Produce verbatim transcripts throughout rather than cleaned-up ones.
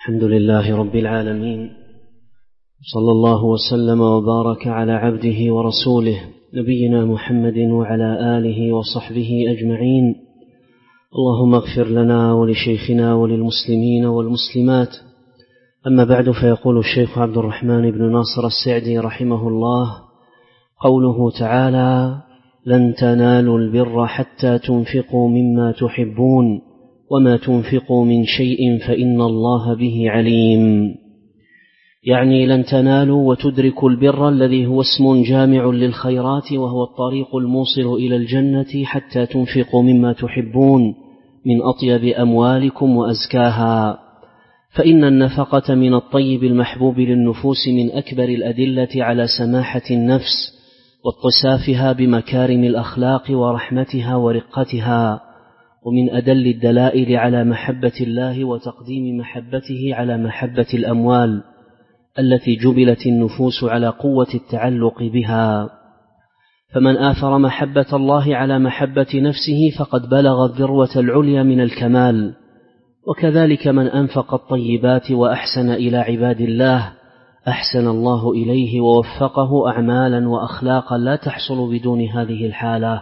الحمد لله رب العالمين، صلى الله وسلم وبارك على عبده ورسوله نبينا محمد وعلى آله وصحبه أجمعين. اللهم اغفر لنا ولشيخنا وللمسلمين والمسلمات. أما بعد، فيقول الشيخ عبد الرحمن بن ناصر السعدي رحمه الله: قوله تعالى: لن تنالوا البر حتى تنفقوا مما تحبون وما تنفقوا من شيء فإن الله به عليم. يعني لن تنالوا وتدركوا البر الذي هو اسم جامع للخيرات، وهو الطريق الموصل إلى الجنة، حتى تنفقوا مما تحبون من أطيب أموالكم وأزكاها، فإن النفقة من الطيب المحبوب للنفوس من أكبر الأدلة على سماحة النفس واتصافها بمكارم الأخلاق ورحمتها ورقتها، ومن أدل الدلائل على محبة الله وتقديم محبته على محبة الأموال التي جبلت النفوس على قوة التعلق بها. فمن آثر محبة الله على محبة نفسه فقد بلغ الذروة العليا من الكمال. وكذلك من أنفق الطيبات وأحسن إلى عباد الله أحسن الله إليه ووفقه أعمالا وأخلاقا لا تحصل بدون هذه الحالة.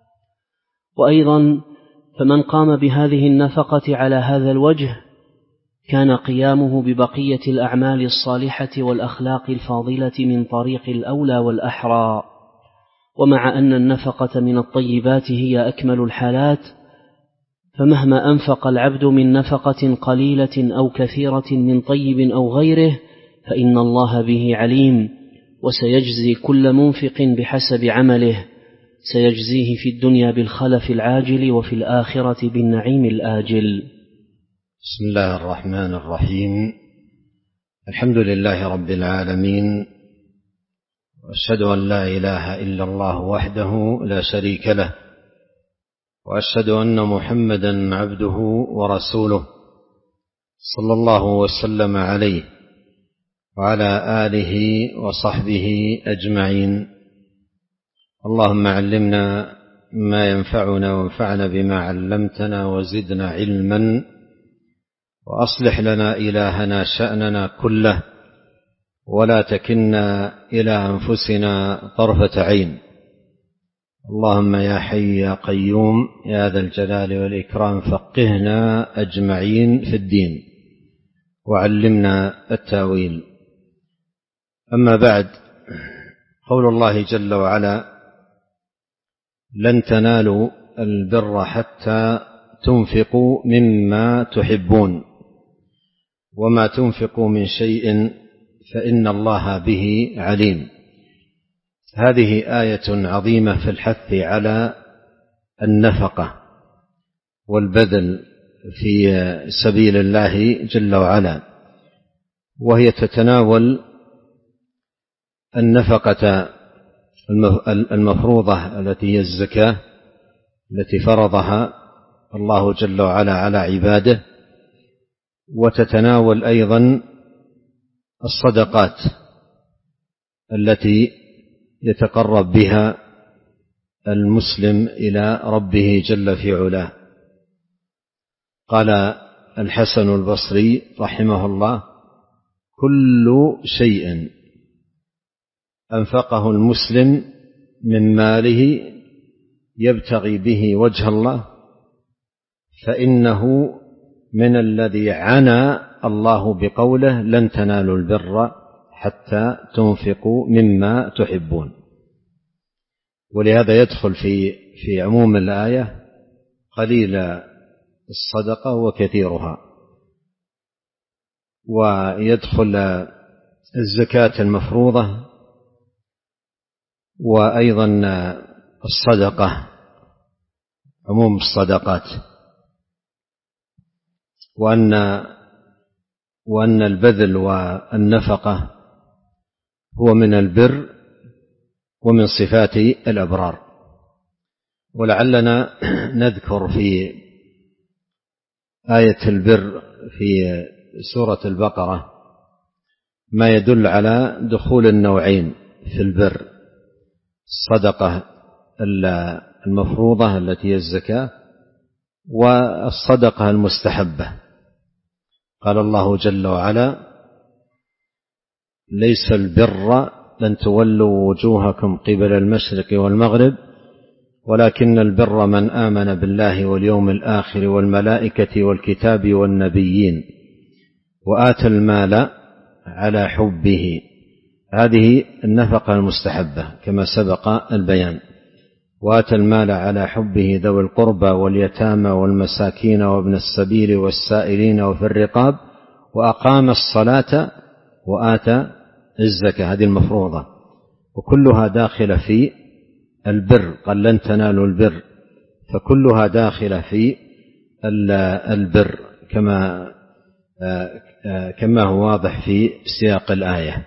وأيضا فمن قام بهذه النفقة على هذا الوجه كان قيامه ببقية الأعمال الصالحة والأخلاق الفاضلة من طريق الأولى والأحرى. ومع أن النفقة من الطيبات هي أكمل الحالات، فمهما أنفق العبد من نفقة قليلة أو كثيرة من طيب أو غيره فإن الله به عليم، وسيجزي كل منفق بحسب عمله، سيجزيه في الدنيا بالخلف العاجل وفي الآخرة بالنعيم الآجل. بسم الله الرحمن الرحيم. الحمد لله رب العالمين، وأشهد أن لا إله إلا الله وحده لا شريك له، وأشهد أن محمدا عبده ورسوله صلى الله وسلم عليه وعلى آله وصحبه أجمعين. اللهم علمنا ما ينفعنا وانفعنا بما علمتنا وزدنا علما، وأصلح لنا إلهنا شأننا كله، ولا تكلنا إلى أنفسنا طرفة عين. اللهم يا حي يا قيوم يا ذا الجلال والإكرام فقهنا أجمعين في الدين وعلمنا التاويل. أما بعد، قول الله جل وعلا: لن تنالوا البر حتى تنفقوا مما تحبون وما تنفقوا من شيء فإن الله به عليم. هذه آية عظيمة في الحث على النفقة والبذل في سبيل الله جل وعلا، وهي تتناول النفقة المفروضة التي هي الزكاة التي فرضها الله جل وعلا على عباده، وتتناول أيضا الصدقات التي يتقرب بها المسلم إلى ربه جل في علاه. قال الحسن البصري رحمه الله: كل شيء أنفقه المسلم من ماله يبتغي به وجه الله فإنه من الذي عنى الله بقوله: لن تنالوا البر حتى تنفقوا مما تحبون. ولهذا يدخل في في عموم الآية قليل الصدقة وكثيرها، ويدخل الزكاة المفروضة، وأيضا الصدقة، عموم الصدقات، وأن وأن البذل والنفقة هو من البر ومن صفات الأبرار. ولعلنا نذكر في آية البر في سورة البقرة ما يدل على دخول النوعين في البر: الصدقة المفروضة التي هي الزكاة، والصدقة المستحبة. قال الله جل وعلا: ليس البر لن تولوا وجوهكم قبل المشرق والمغرب ولكن البر من آمن بالله واليوم الآخر والملائكة والكتاب والنبيين وآتى المال على حبه. هذه النفقة المستحبة كما سبق البيان. وآتى المال على حبه ذوي القربى واليتامى والمساكين وابن السبيل والسائلين وفي الرقاب وأقام الصلاة وآتى الزكاة. هذه المفروضة وكلها داخلة في البر. قال: لن تنالوا البر، فكلها داخلة في البر كما كما هو واضح في سياق الآية.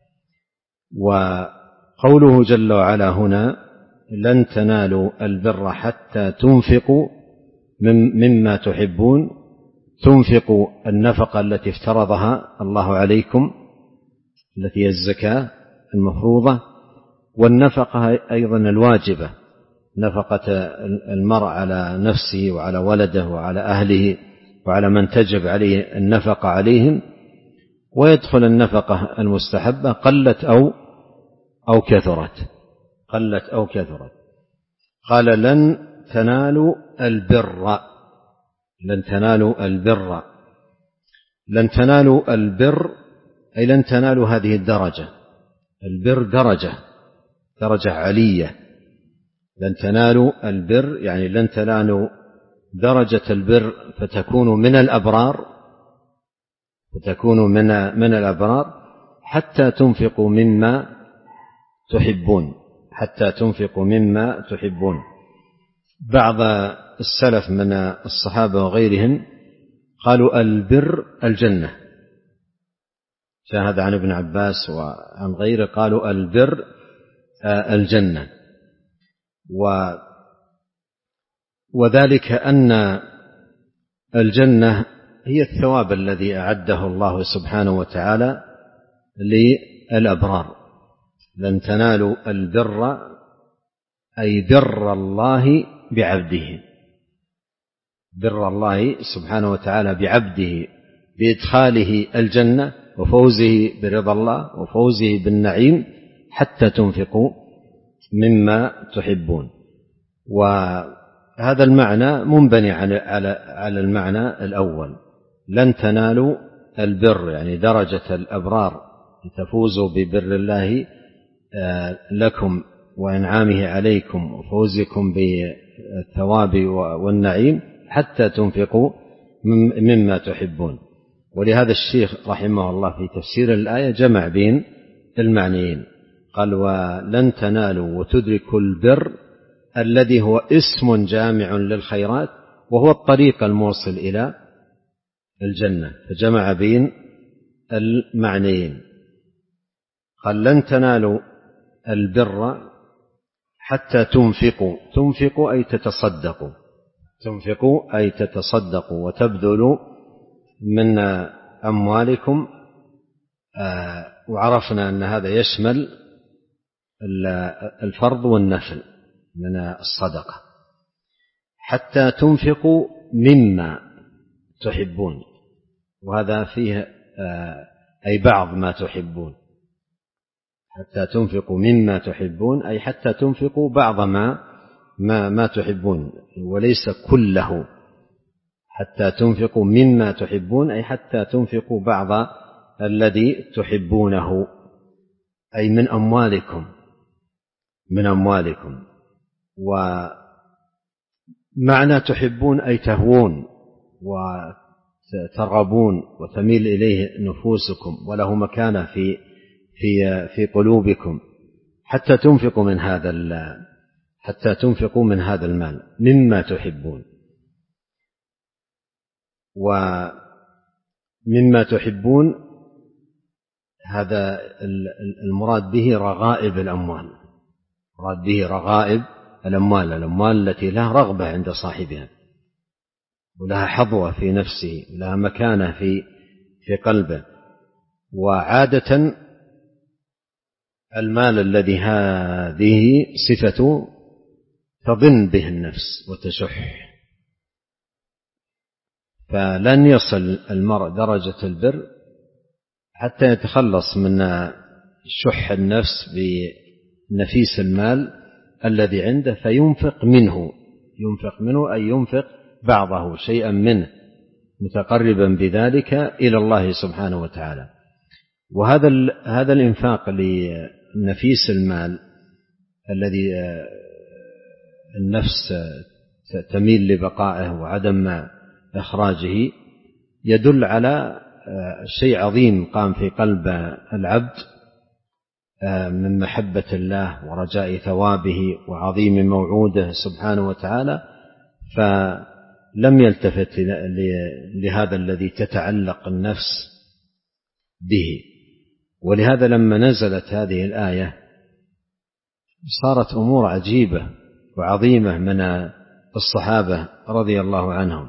وقوله جل وعلا هنا: لن تنالوا البر حتى تنفقوا مما تحبون، تنفقوا النفقة التي افترضها الله عليكم التي هي الزكاة المفروضة، والنفقة أيضا الواجبة، نفقة المرء على نفسه وعلى ولده وعلى أهله وعلى من تجب عليه النفقة عليهم. ويدخل النفقة المستحبة قلت أو أو كثرت قلت أو كثرت. قال: لن تنالوا البر، لن تنالوا البر لن تنالوا البر أي لن تنالوا هذه الدرجة. البر درجة درجة علية. لن تنالوا البر يعني لن تنالوا درجة البر فتكونوا من الأبرار فتكونوا من من الأبرار حتى تنفقوا مما تحبون حتى تنفقوا مما تحبون. بعض السلف من الصحابة وغيرهم قالوا: البر الجنة. شاهد عن ابن عباس وعن غيره قالوا: البر الجنة. وذلك أن الجنة هي الثواب الذي أعده الله سبحانه وتعالى للأبرار. لن تنالوا البر أي بر الله بعبده، بر الله سبحانه وتعالى بعبده بإدخاله الجنة وفوزه برضا الله وفوزه بالنعيم حتى تنفقوا مما تحبون. وهذا المعنى منبني على على المعنى الأول: لن تنالوا البر يعني درجة الأبرار لتفوزوا ببر الله لكم وإنعامه عليكم وفوزكم بالثواب والنعيم حتى تنفقوا مما تحبون. ولهذا الشيخ رحمه الله في تفسير الآية جمع بين المعنيين، قال: ولن تنالوا وتدركوا البر الذي هو اسم جامع للخيرات وهو الطريق الموصل إلى الجنة، فجمع بين المعنيين. قال: لن تنالوا البر حتى تنفقوا. تنفقوا أي تتصدقوا تنفقوا أي تتصدقوا وتبذلوا من أموالكم. وعرفنا أن هذا يشمل الفرض والنفل من الصدقة. حتى تنفقوا مما تحبون، وهذا فيه أي بعض ما تحبون. حتى تنفقوا مما تحبون أي حتى تنفقوا بعض ما ما, ما تحبون وليس كله. حتى تنفقوا مما تحبون أي حتى تنفقوا بعض الذي تحبونه أي من أموالكم من أموالكم. ومعنى تحبون أي تهوون وترغبون وتميل إليه نفوسكم وله مكانة في في في قلوبكم حتى تنفقوا من هذا حتى تنفقوا من هذا المال مما تحبون. ومما تحبون هذا المراد به رغائب الأموال، مراد به رغائب الأموال الأموال التي لها رغبة عند صاحبها ولها حظوة في نفسه ولها مكانة في في قلبه. وعادة المال الذي هذه صفته تضن به النفس وتشح، فلن يصل المرء درجة البر حتى يتخلص من شح النفس بنفيس المال الذي عنده فينفق منه، ينفق منه أي ينفق بعضه شيئا منه متقربا بذلك إلى الله سبحانه وتعالى. وهذا هذا الإنفاق لنفيس المال الذي النفس تميل لبقائه وعدم إخراجه يدل على شيء عظيم قام في قلب العبد من محبة الله ورجاء ثوابه وعظيم موعوده سبحانه وتعالى، فلم يلتفت لهذا الذي تتعلق النفس به. ولهذا لما نزلت هذه الآية صارت أمور عجيبة وعظيمة من الصحابة رضي الله عنهم،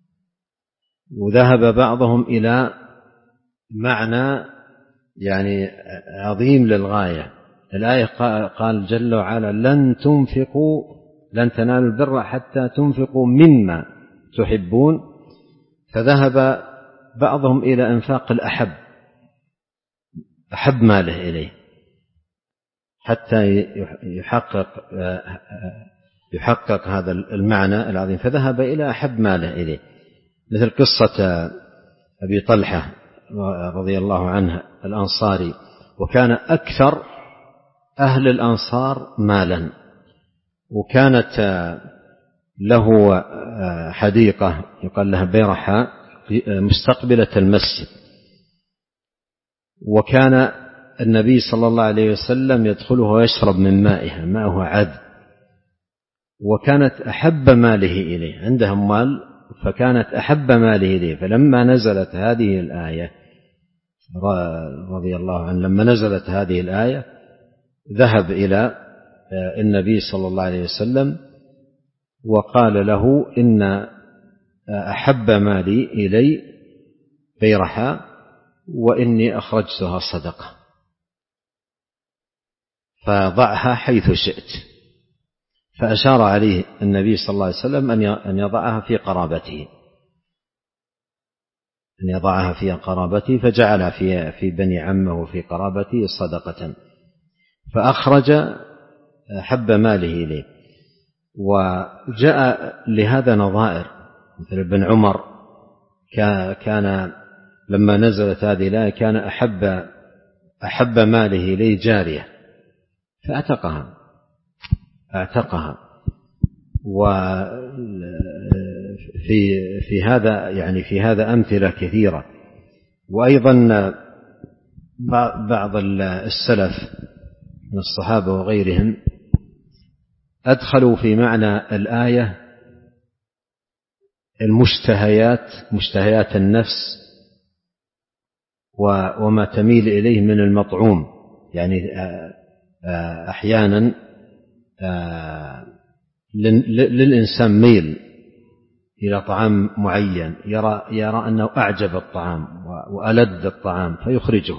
وذهب بعضهم إلى معنى يعني عظيم للغاية. الآية قال جل وعلا لن تنفقوا لن تنالوا البر حتى تنفقوا مما تحبون، فذهب بعضهم إلى إنفاق الأحب، أحب ماله إليه حتى يحقق يحقق هذا المعنى العظيم، فذهب إلى أحب ماله إليه، مثل قصة أبي طلحة رضي الله عنه الأنصاري، وكان أكثر أهل الأنصار مالا، وكانت له حديقة يقال لها بيرحاء مستقبلة المسجد، وكان النبي صلى الله عليه وسلم يدخلها ويشرب من مائها، ماءها عذب، وكانت أحب ماله إليه، عنده أموال فكانت أحب ماله إليه. فلما نزلت هذه الآية رضي الله عنه لما نزلت هذه الآية ذهب إلى النبي صلى الله عليه وسلم وقال له إن أحب مالي إلي بيرحاء وإني أخرجتها صدقة فضعها حيث شئت. فأشار عليه النبي صلى الله عليه وسلم أن يضعها في قرابته أن يضعها في قرابته فجعلها في في بني عمه وفي قرابته صدقة، فأخرج حب ماله إليه. وجاء لهذا نظائر، مثل ابن عمر كان لما نزلت هذه الآية كان أحب أحب ماله إليه جارية فأعتقها أعتقها وفي في هذا يعني في هذا أمثلة كثيرة. وأيضا بعض السلف من الصحابة وغيرهم أدخلوا في معنى الآية المشتهيات مشتهيات النفس وما تميل إليه من المطعوم، يعني أحيانا للإنسان ميل إلى طعام معين، يرى, يرى أنه أعجب الطعام وألذ الطعام فيخرجه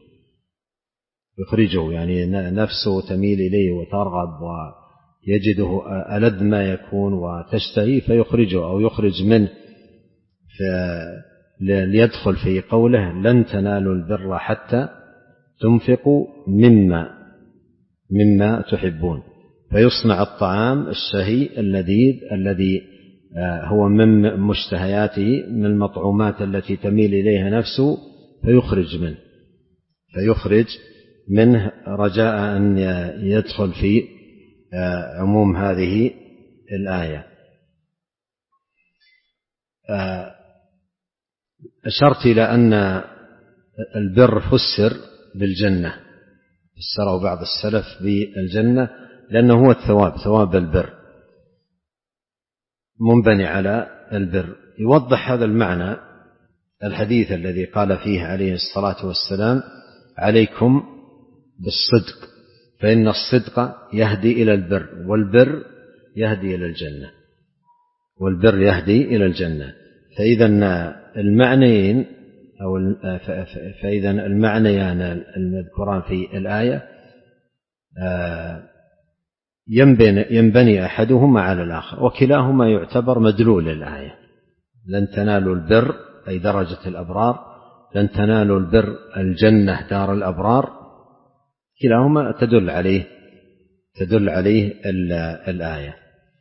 يخرجه يعني نفسه تميل إليه وترغب ويجده ألذ ما يكون وتشتهي فيخرجه أو يخرج منه، ليدخل في قوله لن تنالوا البر حتى تنفقوا مما مما تحبون، فيصنع الطعام الشهي اللذيذ الذي هو من مشتهياته من المطعومات التي تميل إليها نفسه فيخرج منه فيخرج منه رجاء أن يدخل في عموم هذه الآية. أشرت إلى أن البر فسر بالجنة، فسره بعض السلف بالجنة لأنه هو الثواب، ثواب البر منبني على البر. يوضح هذا المعنى الحديث الذي قال فيه عليه الصلاة والسلام عليكم بالصدق فإن الصدق يهدي إلى البر والبر يهدي إلى الجنة والبر يهدي إلى الجنة. فإذا المعنيين أو فإذا المعنيان المذكوران في الآية ينبني أحدهما على الآخر، وكلاهما يعتبر مدلول الآية لن تنالوا البر أي درجة الأبرار، لن تنالوا البر الجنة دار الأبرار، كلاهما تدل عليه تدل عليه الآية.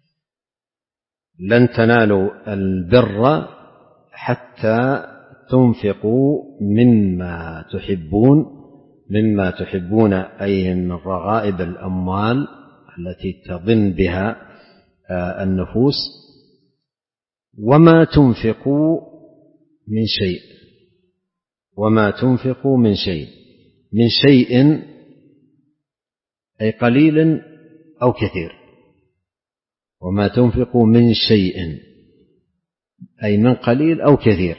لن تنالوا البر حتى تنفقوا مما تحبون، مما تحبون أي من رغائب الأموال التي تظن بها النفوس. وما تنفقوا من شيء، وما تنفقوا من شيء، من شيء أي قليل أو كثير، وما تنفقوا من شيء أي من قليل أو كثير.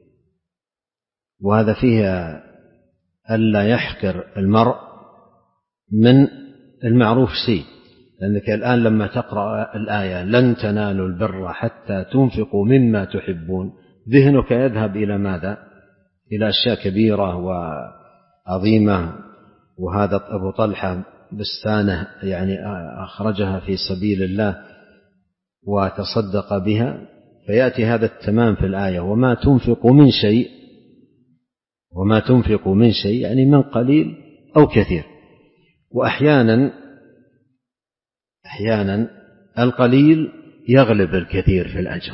وهذا فيها ألا يحقر المرء من المعروف شيء، لأنك الآن لما تقرأ الآية لن تنالوا البر حتى تنفقوا مما تحبون، ذهنك يذهب إلى ماذا؟ إلى أشياء كبيرة وعظيمة. وهذا أبو طلحة بستانه يعني أخرجها في سبيل الله وتصدق بها، فيأتي هذا التمام في الآية وما تنفقوا من شيء، وما تنفقوا من شيء يعني من قليل أو كثير. وأحيانا أحيانا القليل يغلب الكثير في الأجر،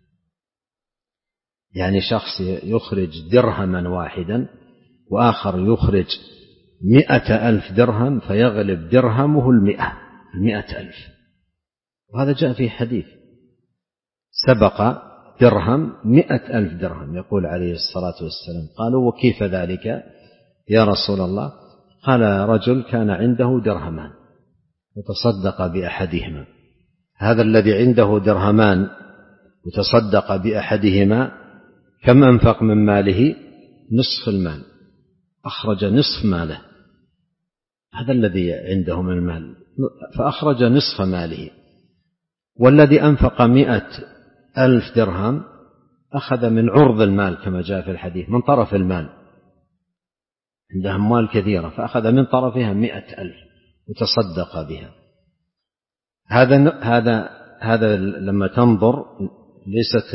يعني شخص يخرج درهما واحدا وآخر يخرج مئة ألف درهم فيغلب درهمه المئة المئة ألف. وهذا جاء في حديث سبق درهم مئة ألف درهم، يقول عليه الصلاة والسلام. قالوا وكيف ذلك يا رسول الله؟ قال رجل كان عنده درهمان وتصدق بأحدهما، هذا الذي عنده درهمان وتصدق بأحدهما كم أنفق من ماله؟ نصف المال، أخرج نصف ماله، هذا الذي عنده من المال فأخرج نصف ماله. والذي أنفق مئة ألف درهم أخذ من عرض المال كما جاء في الحديث، من طرف المال، عنده أموال كثيرة فأخذ من طرفها مئة ألف وتصدق بها. هذا هذا هذا لما تنظر ليست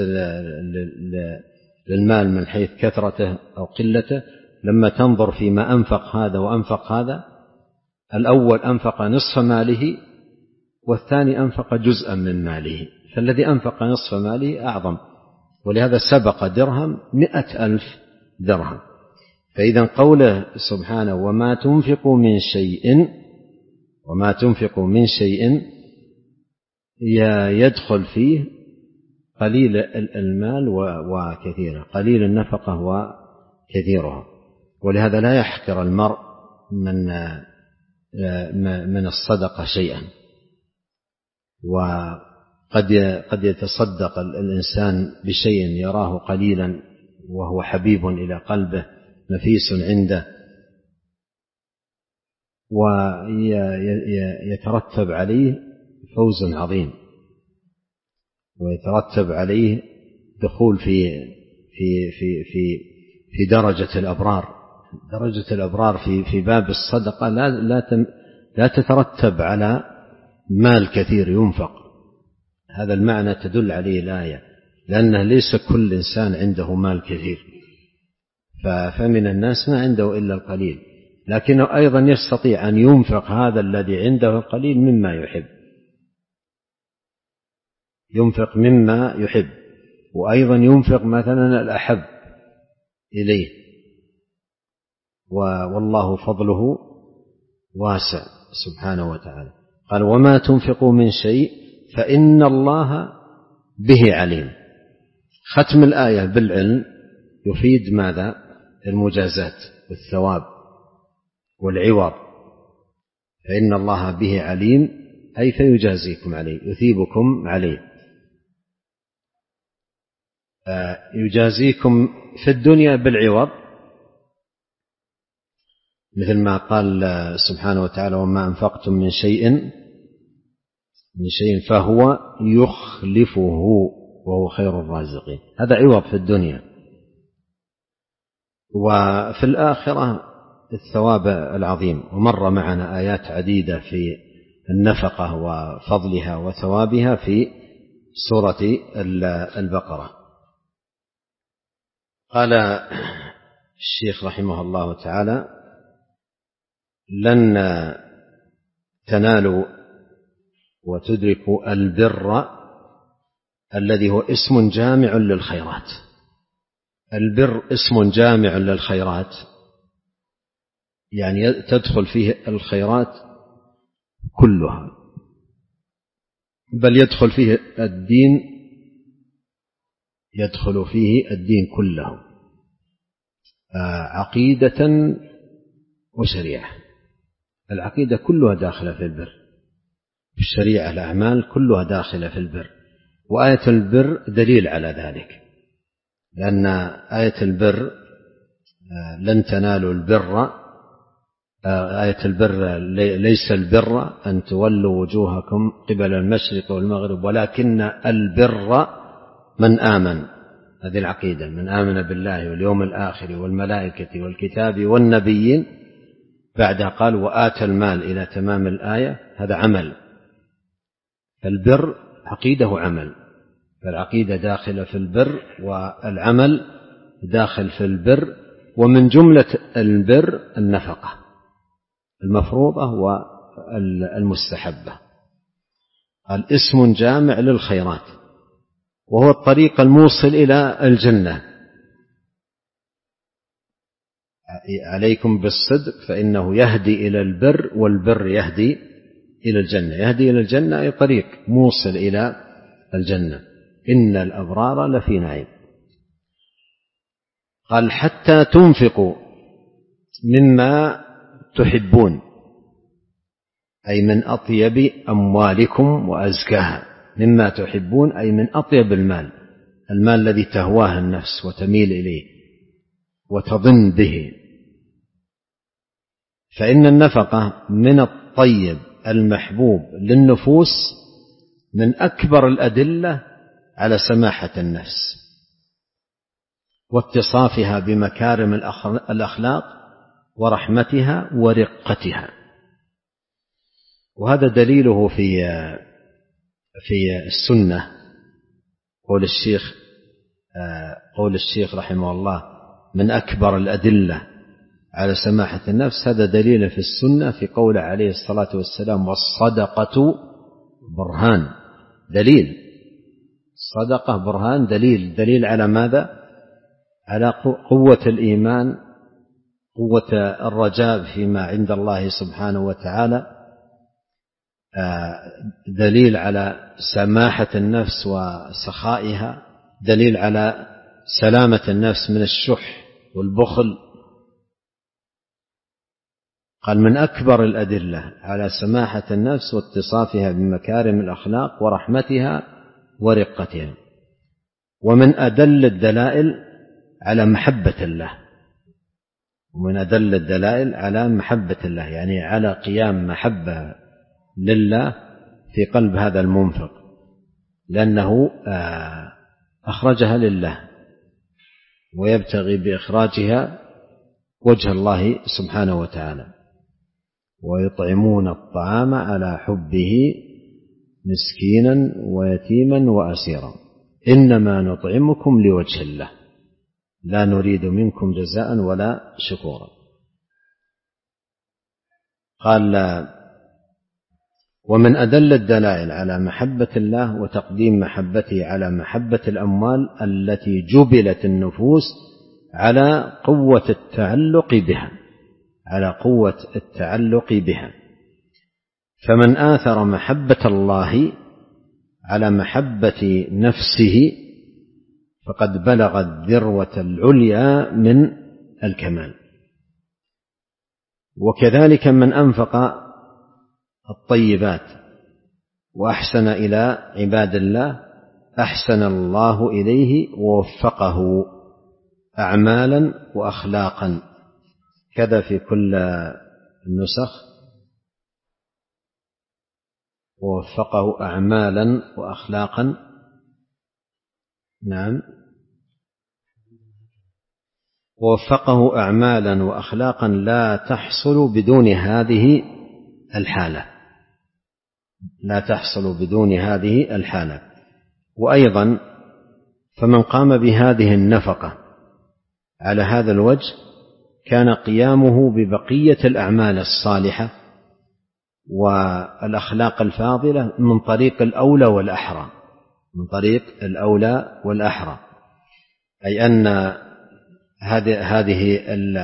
للمال من حيث كثرته أو قلته، لما تنظر فيما أنفق هذا وأنفق هذا، الأول أنفق نصف ماله والثاني أنفق جزءا من ماله، فالذي أنفق نصف ماله أعظم، ولهذا سبق درهم مئة ألف درهم. فإذا قوله سبحانه وما تنفقوا من شيء، وما تنفقوا من شيء يدخل فيه قليل المال وكثيره، قليل النفقة وكثيرها. ولهذا لا يحقر المرء من من الصدقة شيئا. وقد قد يتصدق الإنسان بشيء يراه قليلا وهو حبيب إلى قلبه نفيس عنده، ويترتب عليه فوز عظيم، ويترتب عليه دخول في في في في في درجة الأبرار. درجة الأبرار في في باب الصدقة لا لا لا تترتب على مال كثير ينفق، هذا المعنى تدل عليه الآية، لأنه ليس كل إنسان عنده مال كثير، فمن الناس ما عنده إلا القليل، لكنه أيضا يستطيع أن ينفق هذا الذي عنده القليل مما يحب، ينفق مما يحب، وأيضا ينفق مثلا الأحب إليه، والله فضله واسع سبحانه وتعالى. قال وما تنفقوا من شيء فإن الله به عليم. ختم الآية بالعلم يفيد ماذا؟ المجازات والثواب والعوض. فإن الله به عليم أي فيجازيكم عليه، يثيبكم عليه، يجازيكم في الدنيا بالعوض، مثل ما قال سبحانه وتعالى وما أنفقتم من شيء من شيء فهو يخلفه وهو خير الرازقين. هذا عوض في الدنيا. وفي الآخرة الثواب العظيم. ومر معنا آيات عديدة في النفقة وفضلها وثوابها في سورة البقرة. قال الشيخ رحمه الله تعالى: لن تنالوا وتدركوا البر الذي هو اسم جامع للخيرات. البر اسم جامع للخيرات، يعني تدخل فيه الخيرات كلها، بل يدخل فيه الدين، يدخل فيه الدين كله، عقيدة وشريعة. العقيدة كلها داخلة في البر، الشريعة الأعمال كلها داخلة في البر. وآية البر دليل على ذلك، لأن آية البر لن تنالوا البر، آية البر ليس البر أن تولوا وجوهكم قبل المشرق والمغرب ولكن البر من آمن. هذه العقيدة: من آمن بالله واليوم الآخر والملائكة والكتاب والنبيين. بعدها قال: وآتى المال إلى تمام الآية. هذا عمل. فالبر عقيدة وعمل، فالعقيدة داخلة في البر والعمل داخل في البر. ومن جملة البر النفقة المفروضة والمستحبة. قال: اسم جامع للخيرات، وهو الطريق الموصل إلى الجنة. عليكم بالصدق فإنه يهدي إلى البر، والبر يهدي إلى الجنة. يهدي إلى الجنة أي طريق موصل إلى الجنة. إن الأبرار لفي نعيم. قال: حتى تنفقوا مما تحبون، أي من أطيب أموالكم وأزكاها. مما تحبون أي من أطيب المال، المال الذي تهواه النفس وتميل إليه وتظن به. فإن النفقة من الطيب المحبوب للنفوس من أكبر الأدلة على سماحة النفس واتصافها بمكارم الأخلاق ورحمتها ورقتها. وهذا دليله في في السنة. قول الشيخ قول الشيخ رحمه الله: من أكبر الأدلة على سماحة النفس. هذا دليل في السنة في قول عليه الصلاة والسلام: والصدقة برهان. دليل الصدقة برهان، دليل دليل على ماذا؟ على قوة الإيمان، قوة الرجاء فيما عند الله سبحانه وتعالى، دليل على سماحة النفس وسخائها، دليل على سلامة النفس من الشح والبخل. قال: من أكبر الأدلة على سماحة النفس واتصافها بمكارم الأخلاق ورحمتها ورقتها. ومن أدل الدلائل على محبة الله، ومن أدل الدلائل على محبة الله، يعني على قيام محبة لله في قلب هذا المنفق، لأنه أخرجها لله ويبتغي بإخراجها وجه الله سبحانه وتعالى. ويطعمون الطعام على حبه مسكينا ويتيما وأسيرا إنما نطعمكم لوجه الله لا نريد منكم جزاء ولا شكورا. قال: ومن أدل الدلائل على محبة الله وتقديم محبته على محبة الأموال التي جبلت النفوس على قوة التعلق بها على قوة التعلق بها فمن آثر محبة الله على محبة نفسه فقد بلغ الذروة العليا من الكمال. وكذلك من أنفق الطيبات وأحسن إلى عباد الله أحسن الله إليه ووفقه أعمالا وأخلاقا. كذا في كل النسخ: ووفقه أعمالا وأخلاقا. نعم، ووفقه أعمالا وأخلاقا لا تحصل بدون هذه الحالة لا تحصل بدون هذه الحالة. وأيضا فمن قام بهذه النفقة على هذا الوجه كان قيامه ببقية الأعمال الصالحة والأخلاق الفاضلة من طريق الأولى والأحرى، من طريق الأولى والأحرى، أي أن هذه هذه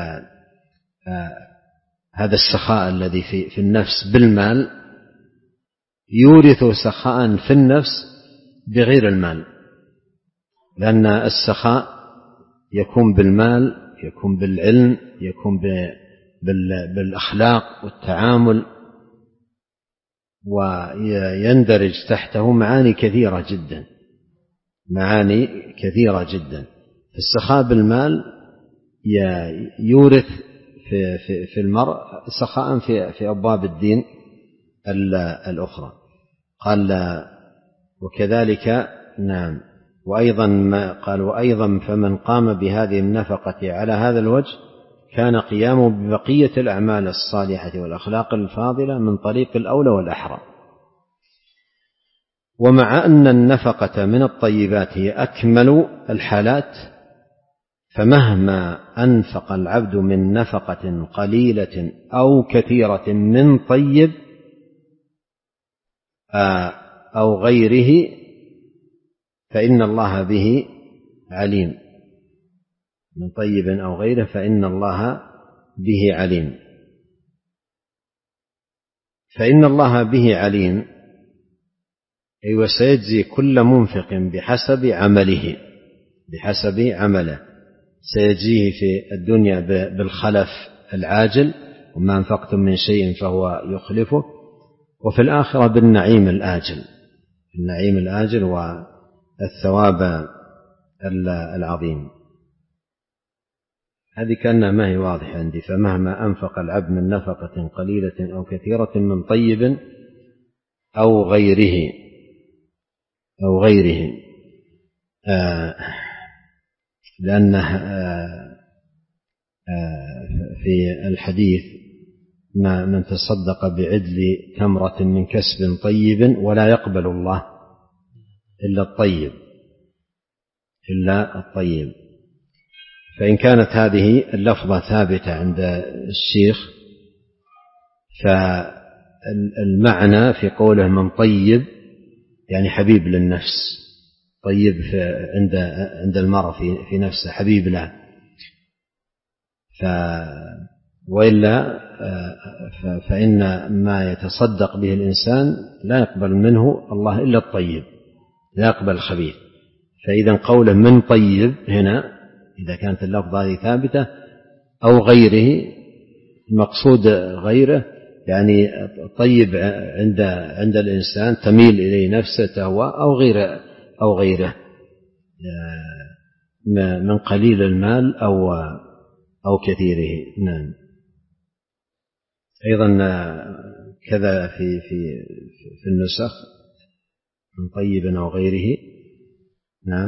هذا السخاء الذي في في النفس بالمال يورث سخاء في النفس بغير المال، لأن السخاء يكون بالمال، يكون بالعلم، يكون بالأخلاق والتعامل، ويندرج تحته معاني كثيرة جدا، معاني كثيرة جدا. السخاء بالمال يورث في في في المرء سخاء في في أبواب الدين الأخرى. قال وكذلك نعم وأيضا ما قال وأيضا فمن قام بهذه النفقة على هذا الوجه كان قيامه ببقية الأعمال الصالحة والأخلاق الفاضلة من طريق الأولى والأحرى. ومع أن النفقة من الطيبات هي أكمل الحالات، فمهما أنفق العبد من نفقة قليلة أو كثيرة من طيب أو غيره فإن الله به عليم، من طيب أو غيره فإن الله به عليم. فإن الله به عليم أي وسيجزي كل منفق بحسب عمله، بحسب عمله، سيجزيه في الدنيا بالخلف العاجل وما أنفقتم من شيء فهو يخلفه، وفي الآخرة بالنعيم الآجل، النعيم الآجل والثواب العظيم. هذه كأنها ما هي واضحة عندي. فمهما أنفق العبد من نفقة قليلة أو كثيرة من طيب أو غيره أو غيره آه لأنه آه آه في الحديث ما من تصدق بعدل تمرة من كسب طيب ولا يقبل الله إلا الطيب، إلا الطيب. فإن كانت هذه اللفظة ثابتة عند الشيخ، فالمعنى في قوله من طيب يعني حبيب للنفس، طيب عند عند المرء في في نفسه، حبيب له. ف وإلا فإن ما يتصدق به الإنسان لا يقبل منه الله إلا الطيب، لا يقبل الخبيث. فإذا قوله من طيب هنا إذا كانت اللفظة هذه ثابتة أو غيره، المقصود غيره يعني طيب عند عند الإنسان تميل إليه نفسه تهوى، أو غيره أو غيره من قليل المال أو أو كثيره. نعم. أيضا كذا في في في النسخ من طيب أو غيره. نعم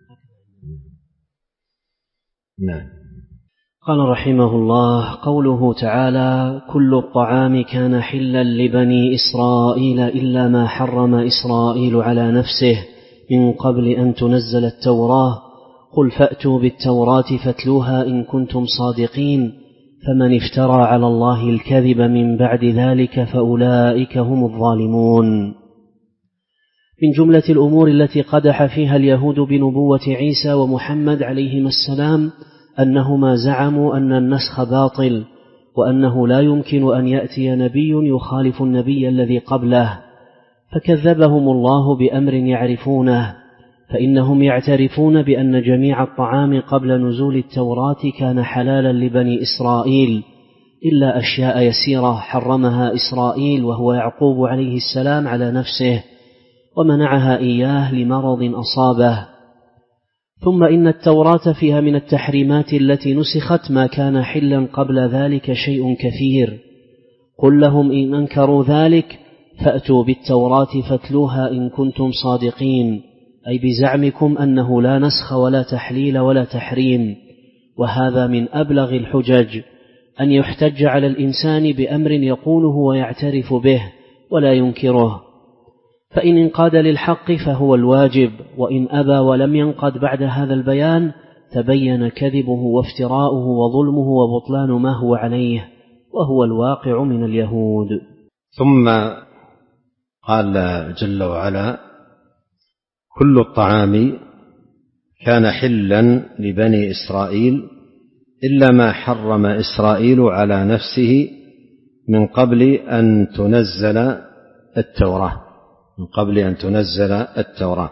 نعم. قال رحمه الله: قوله تعالى: كل الطعام كان حلا لبني إسرائيل إلا ما حرم إسرائيل على نفسه من قبل أن تنزل التوراة، قل فأتوا بالتوراة فاتلوها إن كنتم صادقين، فمن افترى على الله الكذب من بعد ذلك فأولئك هم الظالمون. من جملة الأمور التي قدح فيها اليهود بنبوة عيسى ومحمد عليهما السلام أنهما زعموا أن النسخ باطل، وأنه لا يمكن أن يأتي نبي يخالف النبي الذي قبله، فكذبهم الله بأمر يعرفونه، فإنهم يعترفون بأن جميع الطعام قبل نزول التوراة كان حلالا لبني إسرائيل، إلا أشياء يسيرة حرمها إسرائيل وهو يعقوب عليه السلام على نفسه، ومنعها إياه لمرض أصابه. ثم إن التوراة فيها من التحريمات التي نسخت ما كان حلا قبل ذلك شيء كثير. قل لهم إن أنكروا ذلك فأتوا بالتوراة فاتلوها إن كنتم صادقين، أي بزعمكم أنه لا نسخ ولا تحليل ولا تحريم. وهذا من أبلغ الحجج، أن يحتج على الإنسان بأمر يقوله ويعترف به ولا ينكره، فإن انقاد للحق فهو الواجب، وإن أبى ولم ينقد بعد هذا البيان تبين كذبه وافتراؤه وظلمه وبطلان ما هو عليه، وهو الواقع من اليهود. ثم قال جل وعلا: كل الطعام كان حلا لبني إسرائيل إلا ما حرم إسرائيل على نفسه من قبل أن تنزل التوراة من قبل أن تنزل التوراة.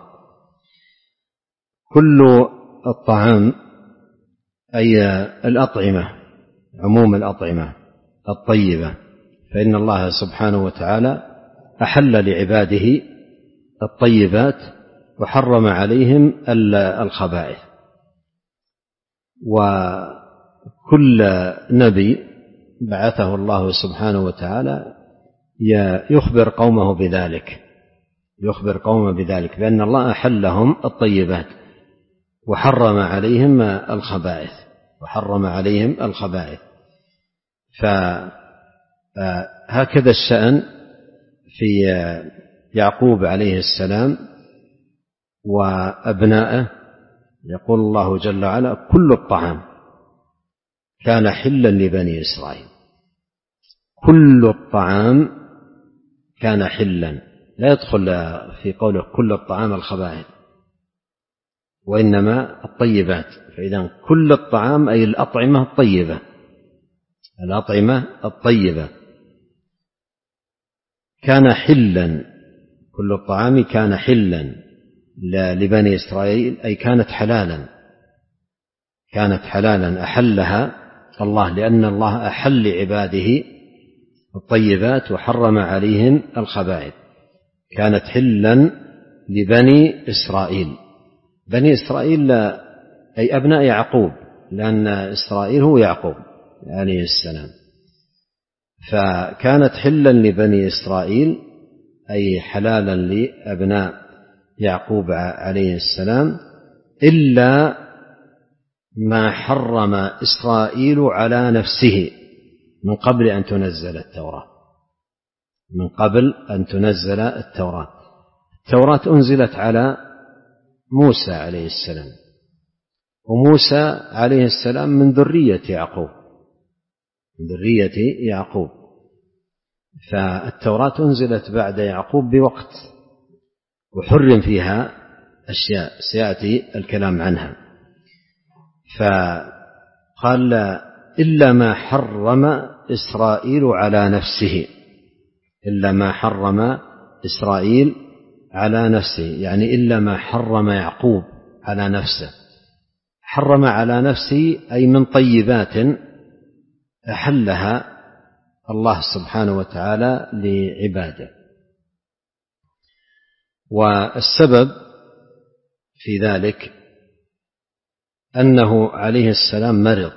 كل الطعام أي الأطعمة، عموم الأطعمة الطيبة، فإن الله سبحانه وتعالى أحل لعباده الطيبات وحرم عليهم الخبائث. وكل نبي بعثه الله سبحانه وتعالى يخبر قومه بذلك يخبر قومه بذلك بأن الله أحل لهم الطيبات وحرم عليهم الخبائث وحرم عليهم الخبائث فهكذا الشأن في يعقوب عليه السلام وأبنائه. يقول الله جل وعلا: كل الطعام كان حلا لبني إسرائيل. كل الطعام كان حلا، لا يدخل في قوله كل الطعام الخبائث، وإنما الطيبات. فإذا كل الطعام أي الأطعمة الطيبة الأطعمة الطيبة كان حلا. كل الطعام كان حلا لبني إسرائيل أي كانت حلالا كانت حلالا أحلها الله، لأن الله أحل لعباده الطيبات وحرم عليهم الخبائث. كانت حلا لبني إسرائيل. بني إسرائيل أي أبناء يعقوب، لأن إسرائيل هو يعقوب عليه السلام. فكانت حلا لبني إسرائيل أي حلالا لأبناء يعقوب عليه السلام، إلا ما حرم إسرائيل على نفسه من قبل أن تنزل التوراة من قبل أن تنزل التوراة. التوراة أنزلت على موسى عليه السلام، وموسى عليه السلام من ذرية يعقوب من ذرية يعقوب فالتوراة أنزلت بعد يعقوب بوقت، وحرم فيها أشياء سيأتي الكلام عنها. فقال: إلا ما حرم إسرائيل على نفسه إلا ما حرم إسرائيل على نفسه، يعني إلا ما حرم يعقوب على نفسه. حرم على نفسه أي من طيبات أحلها الله سبحانه وتعالى لعباده. والسبب في ذلك أنه عليه السلام مرض،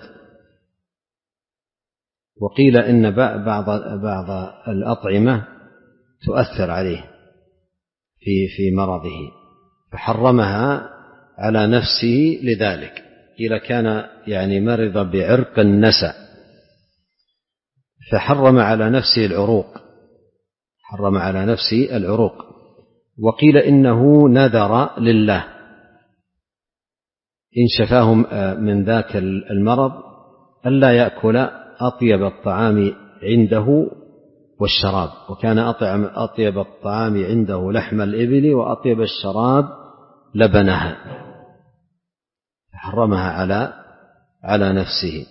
وقيل إن بعض بعض الأطعمة تؤثر عليه في في مرضه فحرمها على نفسه لذلك. قيل كان يعني مرض بعرق النسا فحرم على نفسه العروق حرم على نفسه العروق وقيل إنه نذر لله إن شفاه من ذاك المرض ألا يأكل أطيب الطعام عنده والشراب، وكان أطيب الطعام عنده لحم الإبل وأطيب الشراب لبنها، حرمها على على نفسه.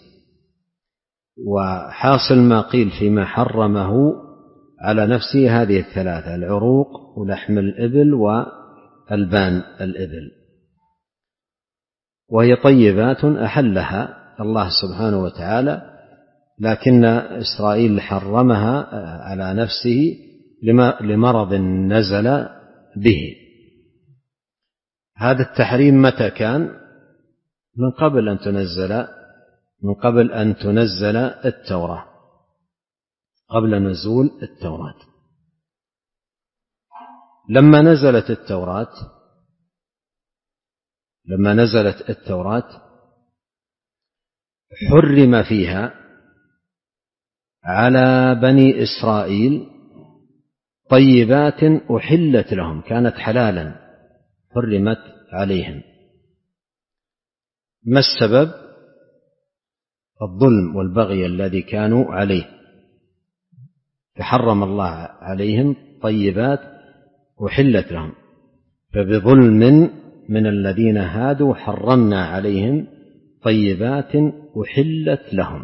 وحاصل ما قيل فيما حرمه على نفسه هذه الثلاثة: العروق ولحم الإبل والبان الإبل، وهي طيبات أحلها الله سبحانه وتعالى، لكن إسرائيل حرمها على نفسه لمرض نزل به. هذا التحريم متى كان؟ من قبل أن تنزل من قبل أن تنزل التوراة قبل نزول التوراة. لما نزلت التوراة لما نزلت التوراة حرم فيها على بني إسرائيل طيبات أحلت لهم، كانت حلالا حرمت عليهم. ما السبب؟ الظلم والبغي الذي كانوا عليه، فحرم الله عليهم طيبات أحلت لهم. فبظلم من الذين هادوا حرمنا عليهم طيبات أحلت لهم.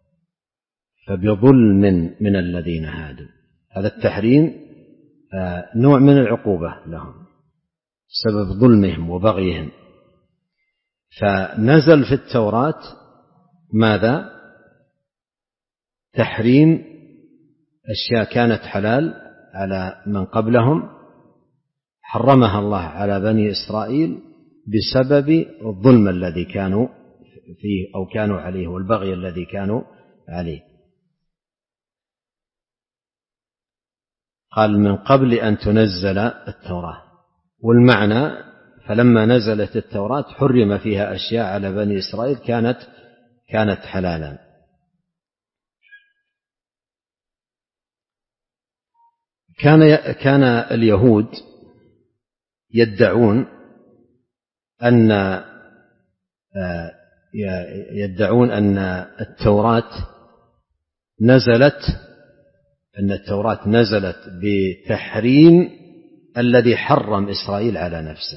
فبظلم من الذين هادوا، هذا التحريم نوع من العقوبة لهم سبب ظلمهم وبغيهم. فنزل في التوراة ماذا؟ تحريم أشياء كانت حلال على من قبلهم حرمها الله على بني إسرائيل بسبب الظلم الذي كانوا فيه أو كانوا عليه والبغي الذي كانوا عليه. قال من قبل أن تنزل التوراة، والمعنى فلما نزلت التوراة حرم فيها أشياء على بني إسرائيل كانت كانت حلالا. كان كان اليهود يدعون أن يدعون أن التوراة نزلت أن التوراة نزلت بتحريم الذي حرم إسرائيل على نفسه،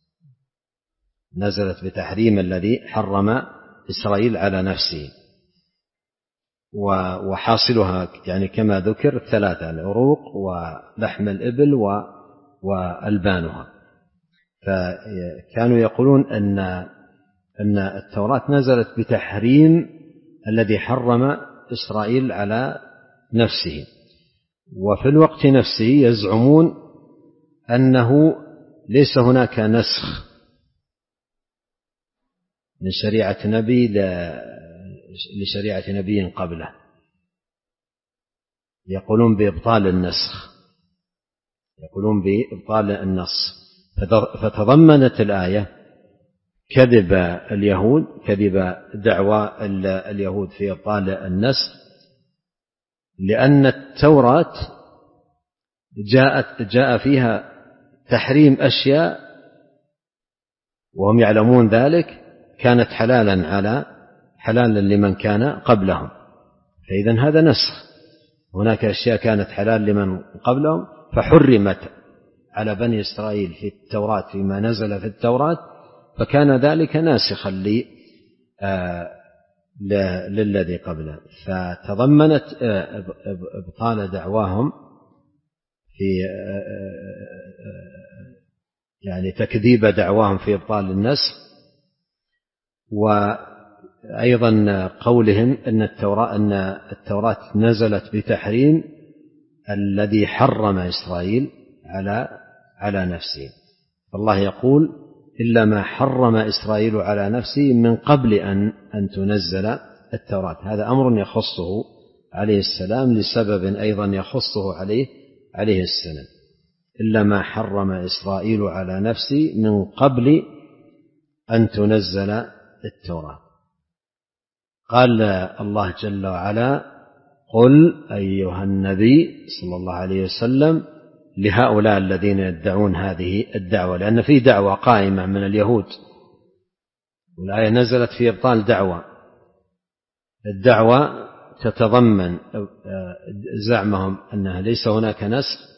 نزلت بتحريم الذي حرم إسرائيل على نفسه. وحاصلها يعني كما ذكر ثلاثة: العروق ولحم الإبل وألبانها. فكانوا يقولون أن أن التوراة نزلت بتحريم الذي حرم إسرائيل على نفسه، وفي الوقت نفسه يزعمون أنه ليس هناك نسخ من شريعة نبي لشريعة نبي قبله، يقولون بإبطال النسخ، يقولون بإبطال النص. فتضمنت الآية كذب اليهود، كذب دعوى اليهود في إبطال النسخ، لأن التوراة جاءت جاء فيها تحريم أشياء وهم يعلمون ذلك كانت حلالا على حلالا لمن كان قبلهم. فإذن هذا نسخ، هناك أشياء كانت حلال لمن قبلهم فحرمت على بني إسرائيل في التوراة فيما نزل في التوراة، فكان ذلك ناسخا لي للذي قبله. فتضمنت إبطال دعواهم في يعني تكذيب دعواهم في إبطال النسخ، وأيضا قولهم أن التوراة أن التوراة نزلت بتحريم الذي حرم إسرائيل على على نفسه. فالله يقول: إلا ما حرم إسرائيل على نفسه من قبل أن أن تنزل التوراة. هذا أمر يخصه عليه السلام لسبب أيضا يخصه عليه عليه السلام. إلا ما حرم إسرائيل على نفسه من قبل أن تنزل التوراة. قال الله جل وعلا: قل أيها النبي صلى الله عليه وسلم لهؤلاء الذين يدعون هذه الدعوة، لأن في دعوة قائمة من اليهود، والآية نزلت في إبطال دعوة. الدعوة تتضمن زعمهم أنها ليس هناك نسخ،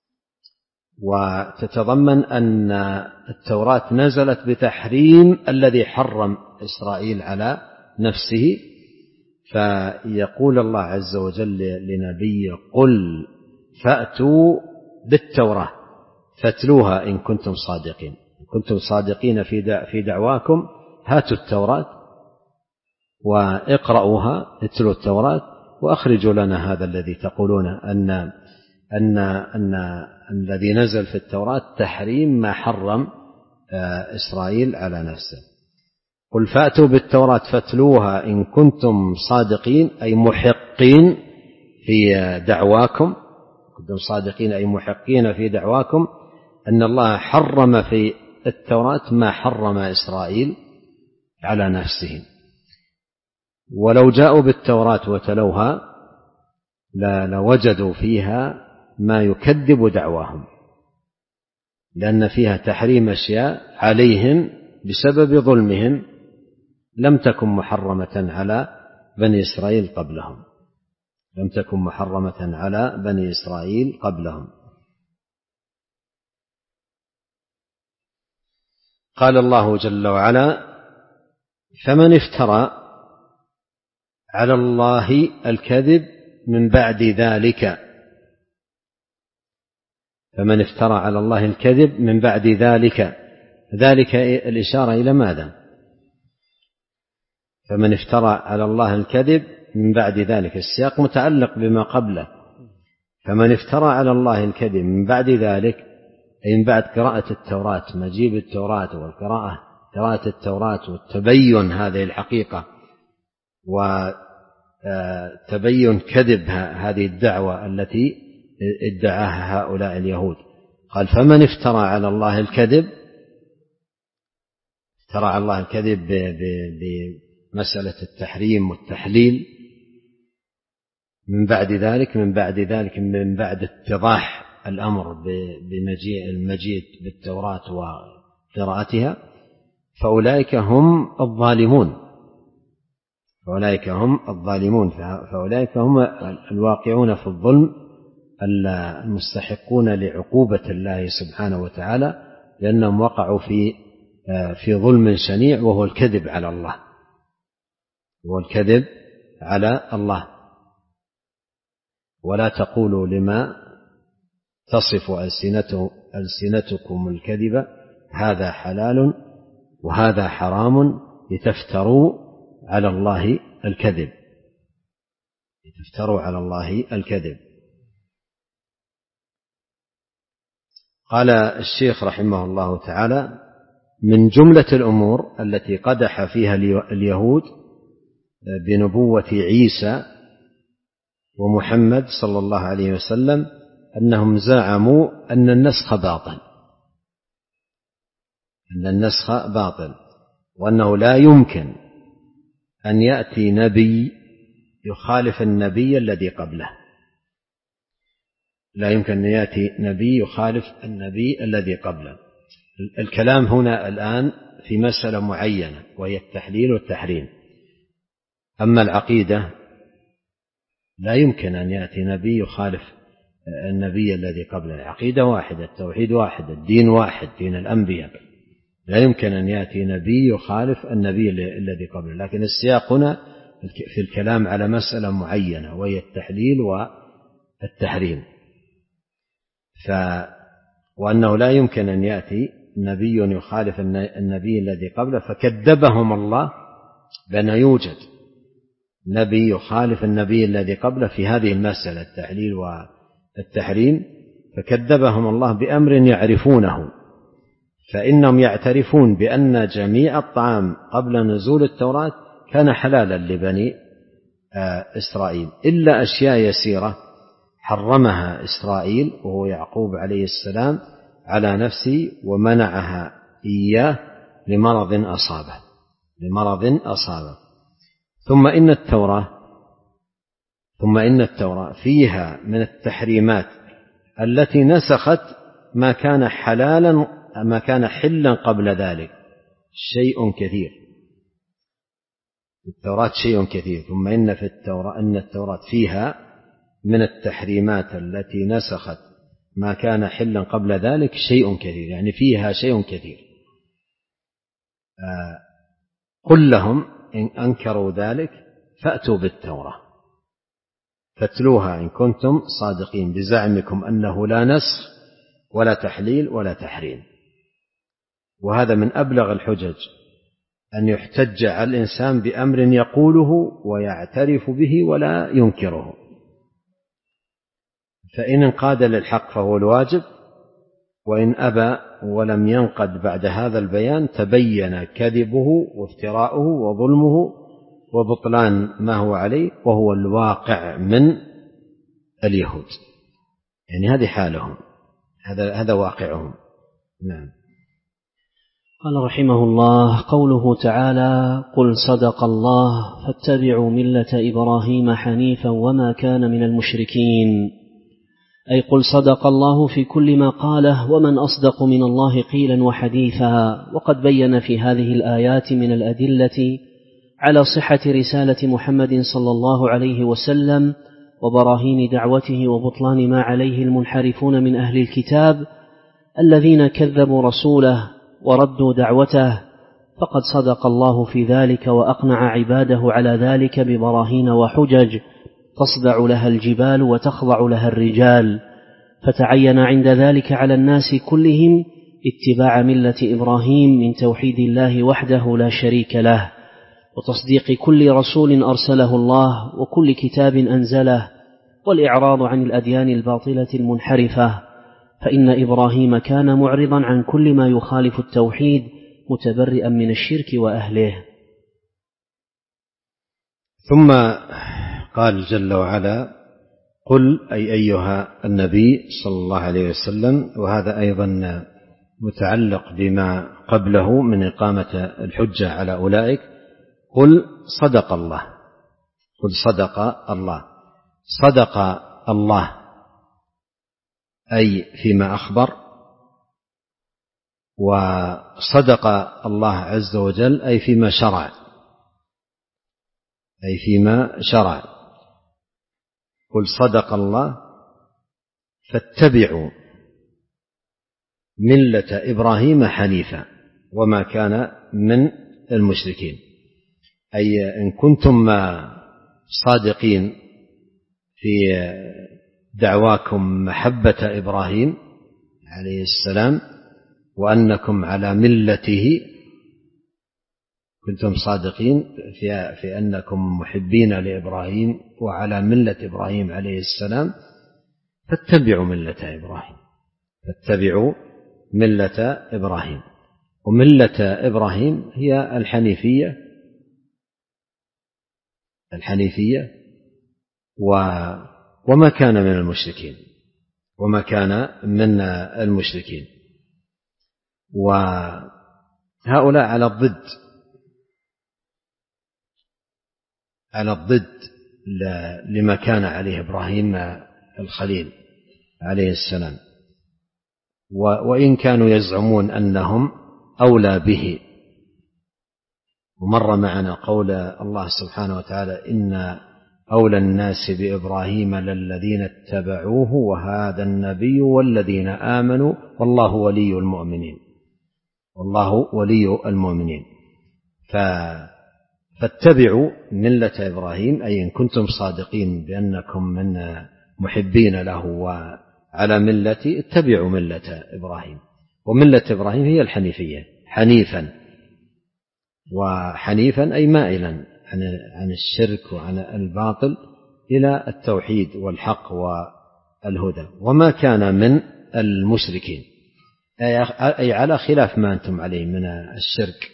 وتتضمن أن التوراة نزلت بتحريم الذي حرم إسرائيل على نفسه. فيقول الله عز وجل لنبيه: قل فأتوا بالتوراة فاتلوها إن كنتم صادقين، إن كنتم صادقين في دعواكم هاتوا التوراة واقرأوها، اتلوا التوراة وأخرجوا لنا هذا الذي تقولون أن أن أن الذي نزل في التوراة تحريم ما حرم إسرائيل على نفسه. قل فأتوا بالتوراة فاتلوها إن كنتم صادقين أي محقين في دعواكم، كنتم صادقين أي محقين في دعواكم أن الله حرم في التوراة ما حرم إسرائيل على نفسه. ولو جاءوا بالتوراة وتلوها لوجدوا فيها ما يكذب دعواهم، لأن فيها تحريم أشياء عليهم بسبب ظلمهم لم تكن محرمة على بني إسرائيل قبلهم لم تكن محرمة على بني إسرائيل قبلهم. قال الله جل وعلا: فمن افترى على الله الكذب من بعد ذلك فمن افترى على الله الكذب من بعد ذلك ذلك الإشارة إلى ماذا؟ فمن افترى على الله الكذب من بعد ذلك، السياق متعلق بما قبله. فمن افترى على الله الكذب من بعد ذلك أي من بعد قراءة التوراة، مجيب التوراة والقراءة قراءة التوراة والتبين هذه الحقيقة وتبين كذب هذه الدعوة التي ادعاها هؤلاء اليهود. قال: فمن افترى على الله الكذب، افترى على الله الكذب بمسألة التحريم والتحليل من بعد ذلك من بعد ذلك من بعد اتضاح الأمر بمجيء المجيء بالتوراة وقراءتها، فأولئك هم الظالمون فأولئك هم الظالمون فأولئك هم الواقعون في الظلم المستحقون لعقوبة الله سبحانه وتعالى، لأنهم وقعوا في في ظلم شنيع وهو الكذب على الله وهو الكذب على الله. ولا تقولوا لما تصف ألسنتكم الكذب هذا حلال وهذا حرام لتفتروا على الله الكذب لتفتروا على الله الكذب. قال الشيخ رحمه الله تعالى: من جملة الأمور التي قدح فيها اليهود بنبوة عيسى ومحمد صلى الله عليه وسلم أنهم زعموا أن النسخ باطل أن النسخ باطل وأنه لا يمكن أن يأتي نبي يخالف النبي الذي قبله لا يمكن أن يأتي نبي يخالف النبي الذي قبله. الكلام هنا الآن في مسألة معينة وهي التحليل والتحريم. أما العقيدة لا يمكن أن يأتي نبي يخالف النبي الذي قبله. العقيدة واحدة، التوحيد واحد، الدين واحد، دين الأنبياء. لا يمكن أن يأتي نبي يخالف النبي الذي قبله. لكن السياق هنا في الكلام على مسألة معينة وهي التحليل والتحريم. ف وأنه لا يمكن أن يأتي نبي يخالف النبي الذي قبله، فكذبهم الله بأن يوجد نبي يخالف النبي الذي قبله في هذه المسألة التحليل والتحريم، فكذبهم الله بأمر يعرفونه. فإنهم يعترفون بأن جميع الطعام قبل نزول التوراة كان حلالا لبني إسرائيل إلا أشياء يسيرة حرمها إسرائيل وهو يعقوب عليه السلام على نفسه ومنعها إياه لمرض أصابه لمرض أصابه ثم إن التوراة ثم إن التوراة فيها من التحريمات التي نسخت ما كان حلالا ما كان حلا قبل ذلك شيء كثير. التوراة شيء كثير. ثم إن في التوراة أن التوراة فيها من التحريمات التي نسخت ما كان حلا قبل ذلك شيء كثير، يعني فيها شيء كثير. آه قل لهم إن أنكروا ذلك فأتوا بالتوراة فاتلوها إن كنتم صادقين بزعمكم أنه لا نسخ ولا تحليل ولا تحريم. وهذا من أبلغ الحجج أن يحتج على الإنسان بأمر يقوله ويعترف به ولا ينكره. فإن انقاد للحق فهو الواجب، وإن أبى ولم ينقد بعد هذا البيان تبين كذبه وافتراؤه وظلمه وبطلان ما هو عليه وهو الواقع من اليهود. يعني هذه حالهم، هذا هذا واقعهم. نعم. قال رحمه الله: قوله تعالى: قل صدق الله فاتبعوا ملة إبراهيم حنيفا وما كان من المشركين، أي قل صدق الله في كل ما قاله، ومن أصدق من الله قيلا وحديثا. وقد بين في هذه الآيات من الأدلة على صحة رسالة محمد صلى الله عليه وسلم وبراهين دعوته وبطلان ما عليه المنحرفون من أهل الكتاب الذين كذبوا رسوله وردوا دعوته، فقد صدق الله في ذلك وأقنع عباده على ذلك ببراهين وحجج تصدع لها الجبال وتخضع لها الرجال، فتعين عند ذلك على الناس كلهم اتباع ملة إبراهيم من توحيد الله وحده لا شريك له، وتصديق كل رسول أرسله الله وكل كتاب أنزله، والإعراض عن الأديان الباطلة المنحرفة، فإن إبراهيم كان معرضا عن كل ما يخالف التوحيد متبرئا من الشرك وأهله. ثم قال جل وعلا: قل أي أيها النبي صلى الله عليه وسلم، وهذا أيضا متعلق بما قبله من إقامة الحجة على أولئك: قل صدق الله. قل صدق الله. صدق الله أي فيما أخبر، وصدق الله عز وجل أي فيما شرع، أي فيما شرع. قل صدق الله فاتبعوا ملة إبراهيم حنيفا وما كان من المشركين، أي إن كنتم صادقين في دعواكم محبة إبراهيم عليه السلام وأنكم على ملته، كنتم صادقين في, في أنكم محبين لإبراهيم وعلى ملة إبراهيم عليه السلام، فاتبعوا ملة إبراهيم. فاتبعوا ملة إبراهيم. وملة إبراهيم هي الحنيفية، الحنيفية وما كان من المشركين، وما كان من المشركين. وهؤلاء على الضد، على الضد لما كان عليه إبراهيم الخليل عليه السلام، وإن كانوا يزعمون أنهم أولى به. ومر معنا قول الله سبحانه وتعالى: إن أولى الناس بإبراهيم للذين اتبعوه وهذا النبي والذين آمنوا والله ولي المؤمنين. والله ولي المؤمنين. فاتبعوا ملة إبراهيم، أي إن كنتم صادقين بأنكم من محبين له وعلى ملتي، اتبعوا ملة إبراهيم. وملة إبراهيم هي الحنيفية، حنيفا. وحنيفا أي مائلا عن الشرك وعن الباطل إلى التوحيد والحق والهدى، وما كان من المشركين، أي على خلاف ما أنتم عليه من الشرك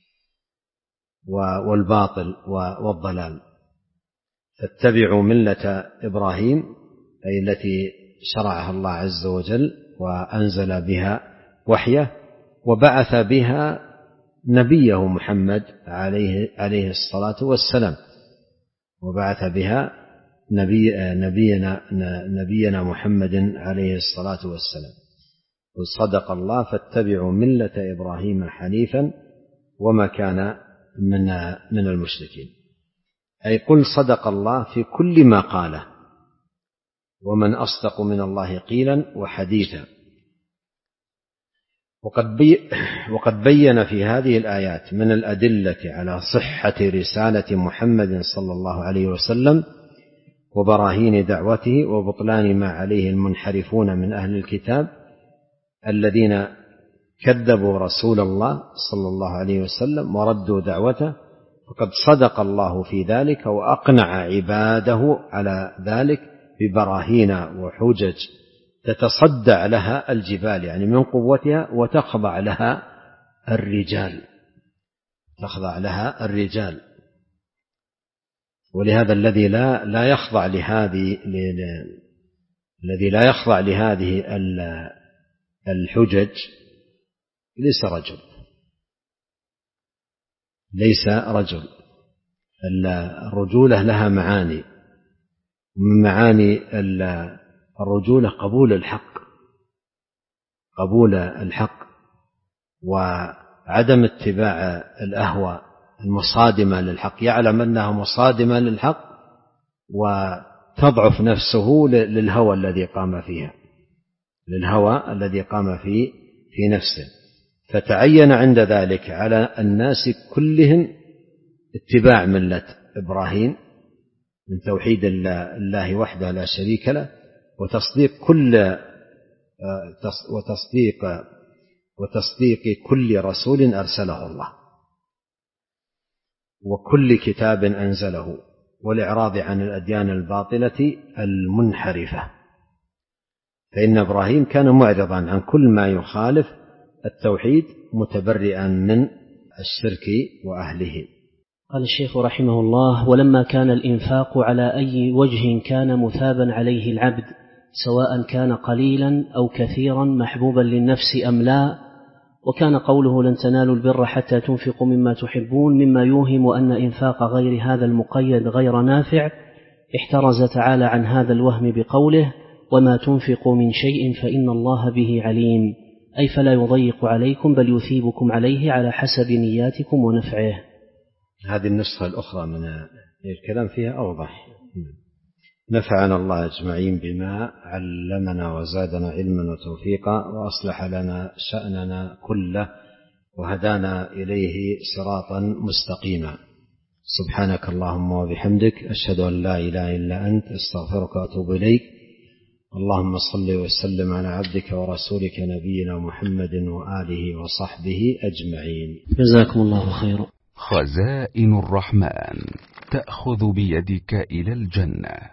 والباطل والضلال. فاتبعوا ملة إبراهيم أي التي شرعها الله عز وجل وأنزل بها وحيه وبعث بها نبيه محمد عليه, عليه الصلاة والسلام، وبعث بها نبي نبينا, نبينا محمد عليه الصلاة والسلام. صدق الله فاتبعوا ملة إبراهيم حنيفا وما كان من, من المشركين. أي قل صدق الله في كل ما قاله، ومن أصدق من الله قيلا وحديثا. وقد, بي وقد بين في هذه الآيات من الأدلة على صحة رسالة محمد صلى الله عليه وسلم وبراهين دعوته وبطلان ما عليه المنحرفون من أهل الكتاب الذين كذبوا رسول الله صلى الله عليه وسلم وردوا دعوته، فقد صدق الله في ذلك وأقنع عباده على ذلك ببراهين وحجج تتصدع لها الجبال، يعني من قوتها، وتخضع لها الرجال، تخضع لها الرجال. ولهذا الذي لا لا يخضع لهذه الذي لا يخضع لهذه الحجج ليس رجل، ليس رجل. الرجولة لها معاني، ومن معاني الرجولة قبول الحق، قبول الحق وعدم اتباع الأهواء المصادمة للحق، يعلم أنها مصادمة للحق وتضعف نفسه للهوى الذي قام فيها، للهوى الذي قام في في نفسه. فتعين عند ذلك على الناس كلهم اتباع ملة إبراهيم من توحيد الله وحده لا شريك له، وتصديق كل وتصديق وتصديق كل رسول أرسله الله، وكل كتاب أنزله، والإعراض عن الأديان الباطلة المنحرفة. فإن إبراهيم كان معرضا عن كل ما يخالف التوحيد متبرئا من الشرك وأهله. قال الشيخ رحمه الله: ولما كان الإنفاق على أي وجه كان مثابا عليه العبد، سواء كان قليلا أو كثيرا محبوبا للنفس أم لا، وكان قوله لن تنالوا البر حتى تنفقوا مما تحبون مما يوهم أن إنفاق غير هذا المقيد غير نافع، احترز تعالى عن هذا الوهم بقوله: وما تنفقوا من شيء فإن الله به عليم، أي فلا يضيق عليكم بل يثيبكم عليه على حسب نياتكم ونفعه. هذه النسخة الأخرى من الكلام فيها أوضح. نفعنا الله أجمعين بما علمنا وزادنا علما وتوفيقا، وأصلح لنا شأننا كله، وهدانا إليه صراطا مستقيما. سبحانك اللهم وبحمدك، أشهد أن لا إله إلا أنت، أستغفرك وأتوب إليك. اللهم صل وسلم على عبدك ورسولك نبينا محمد وآله وصحبه أجمعين. جزاكم الله خيرا. خزائن الرحمن تأخذ بيدك إلى الجنة.